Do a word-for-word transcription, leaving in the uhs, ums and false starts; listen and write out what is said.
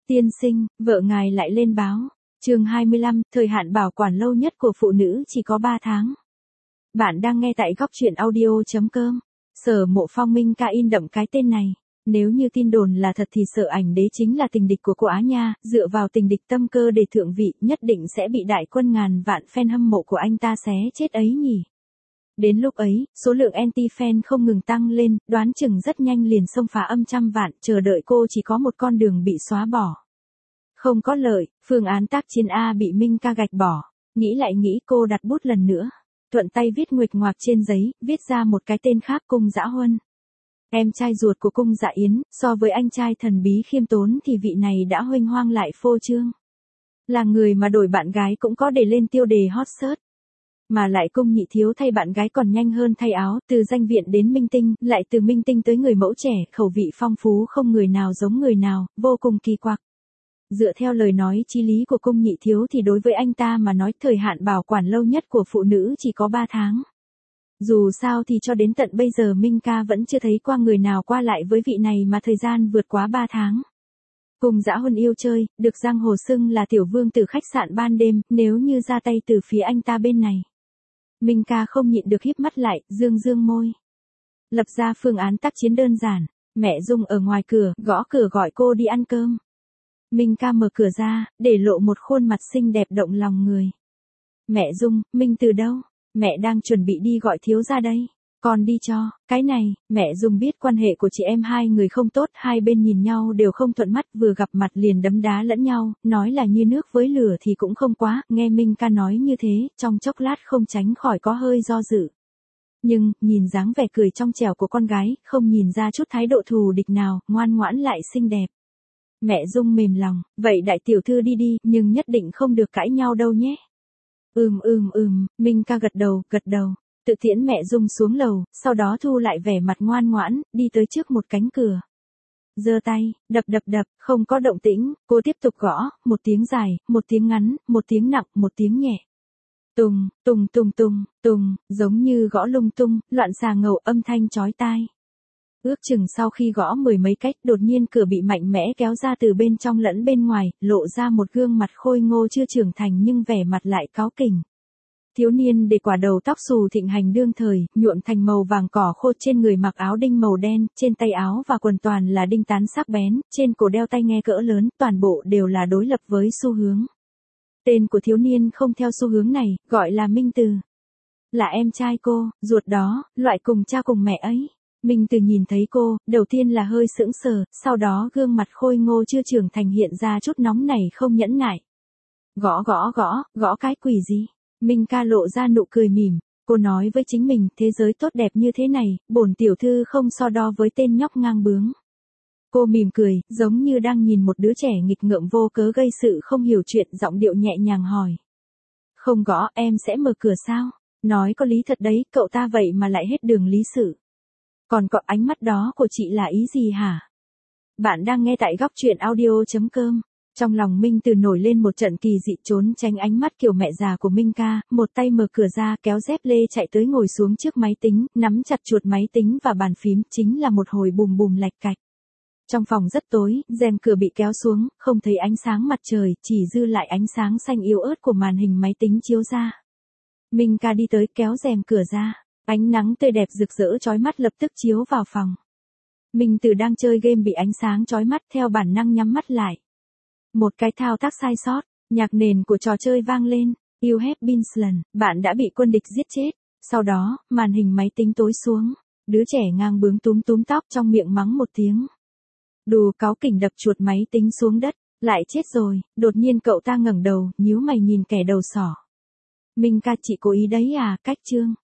Tiên sinh, vợ ngài lại lên báo. Chương hai mươi lăm, thời hạn bảo quản lâu nhất của phụ nữ chỉ có ba tháng. Bạn đang nghe tại góc truyện audio chấm com. Sở Mộ Phong Minh Ca in đậm cái tên này. Nếu như tin đồn là thật thì Sở Ảnh Đế chính là tình địch của cô Á Nha, dựa vào tình địch tâm cơ để thượng vị, nhất định sẽ bị đại quân ngàn vạn fan hâm mộ của anh ta xé chết ấy nhỉ. Đến lúc ấy, số lượng anti-fan không ngừng tăng lên, đoán chừng rất nhanh liền xông phá âm trăm vạn, chờ đợi cô chỉ có một con đường bị xóa bỏ. Không có lợi, phương án tác chiến A bị Minh Ca gạch bỏ. Nghĩ lại nghĩ, cô đặt bút lần nữa. Thuận tay viết nguệch ngoạc trên giấy, viết ra một cái tên khác: Cung Dã Huân. Em trai ruột của Cung Dạ Yến, so với anh trai thần bí khiêm tốn thì vị này đã huênh hoang lại phô trương. Là người mà đổi bạn gái cũng có để lên tiêu đề hot search. Mà lại Cung Nhị Thiếu thay bạn gái còn nhanh hơn thay áo, từ danh viện đến minh tinh, lại từ minh tinh tới người mẫu trẻ, khẩu vị phong phú không người nào giống người nào, vô cùng kỳ quặc. Dựa theo lời nói chí lý của Cung Nhị Thiếu thì đối với anh ta mà nói thời hạn bảo quản lâu nhất của phụ nữ chỉ có ba tháng. Dù sao thì cho đến tận bây giờ Minh Ca vẫn chưa thấy qua người nào qua lại với vị này mà thời gian vượt quá ba tháng. Cung Dã Huân yêu chơi, được giang hồ xưng là tiểu vương tử khách sạn ban đêm, nếu như ra tay từ phía anh ta bên này. Minh Ca không nhịn được híp mắt lại, dương dương môi. Lập ra phương án tác chiến đơn giản, mẹ Dung ở ngoài cửa, gõ cửa gọi cô đi ăn cơm. Minh Ca mở cửa ra, để lộ một khuôn mặt xinh đẹp động lòng người. Mẹ Dung, Minh từ đâu? Mẹ đang chuẩn bị đi gọi thiếu ra đây. Con đi cho, cái này, mẹ Dung biết quan hệ của chị em hai người không tốt, hai bên nhìn nhau đều không thuận mắt, vừa gặp mặt liền đấm đá lẫn nhau, nói là như nước với lửa thì cũng không quá, nghe Minh Ca nói như thế, trong chốc lát không tránh khỏi có hơi do dự. Nhưng, nhìn dáng vẻ cười trong trẻo của con gái, không nhìn ra chút thái độ thù địch nào, ngoan ngoãn lại xinh đẹp. Mẹ Dung mềm lòng, vậy đại tiểu thư đi đi, nhưng nhất định không được cãi nhau đâu nhé. Ừm ừm ừm, Minh Ca gật đầu, gật đầu. Tự tiễn mẹ Dung xuống lầu, sau đó thu lại vẻ mặt ngoan ngoãn, đi tới trước một cánh cửa. Giơ tay, đập đập đập, không có động tĩnh, cô tiếp tục gõ, một tiếng dài, một tiếng ngắn, một tiếng nặng, một tiếng nhẹ. Tùng, tùng tùng tùng, tùng, giống như gõ lung tung, loạn xà ngầu, âm thanh chói tai. Ước chừng sau khi gõ mười mấy cách, đột nhiên cửa bị mạnh mẽ kéo ra từ bên trong lẫn bên ngoài, lộ ra một gương mặt khôi ngô chưa trưởng thành nhưng vẻ mặt lại cáu kỉnh. Thiếu niên để quả đầu tóc xù thịnh hành đương thời, nhuộm thành màu vàng cỏ khô, trên người mặc áo đinh màu đen, trên tay áo và quần toàn là đinh tán sắc bén, trên cổ đeo tai nghe cỡ lớn, toàn bộ đều là đối lập với xu hướng. Tên của thiếu niên không theo xu hướng này, gọi là Minh Từ. Là em trai cô, ruột đó, loại cùng cha cùng mẹ ấy. Minh Từ nhìn thấy cô, đầu tiên là hơi sững sờ, sau đó gương mặt khôi ngô chưa trưởng thành hiện ra chút nóng nảy không nhẫn nại. Gõ gõ gõ, gõ cái quỷ gì? Minh Ca lộ ra nụ cười mỉm, cô nói với chính mình, thế giới tốt đẹp như thế này, bổn tiểu thư không so đo với tên nhóc ngang bướng. Cô mỉm cười, giống như đang nhìn một đứa trẻ nghịch ngợm vô cớ gây sự không hiểu chuyện, giọng điệu nhẹ nhàng hỏi. Không gõ, em sẽ mở cửa sao? Nói có lý thật đấy, cậu ta vậy mà lại hết đường lý sự. Còn cậu, ánh mắt đó của chị là ý gì hả? Bạn đang nghe tại góc truyện audio chấm com. Trong lòng Minh Từ nổi lên một trận kỳ dị, trốn tránh ánh mắt kiểu mẹ già của Minh Ca, một tay mở cửa ra, kéo dép lê chạy tới ngồi xuống trước máy tính, nắm chặt chuột máy tính và bàn phím, chính là một hồi bùm bùm lạch cạch. Trong phòng rất tối, rèm cửa bị kéo xuống, không thấy ánh sáng mặt trời, chỉ dư lại ánh sáng xanh yếu ớt của màn hình máy tính chiếu ra. Minh Ca đi tới kéo rèm cửa ra, ánh nắng tươi đẹp rực rỡ chói mắt lập tức chiếu vào phòng. Minh Từ đang chơi game bị ánh sáng chói mắt, theo bản năng nhắm mắt lại. Một cái thao tác sai sót, nhạc nền của trò chơi vang lên, You have been slain, bạn đã bị quân địch giết chết. Sau đó, màn hình máy tính tối xuống, đứa trẻ ngang bướng túm túm tóc trong miệng mắng một tiếng. Đù cáu kỉnh đập chuột máy tính xuống đất, lại chết rồi, đột nhiên cậu ta ngẩng đầu, nhíu mày nhìn kẻ đầu sỏ. Minh Ca, chị cố ý đấy à, cách chương.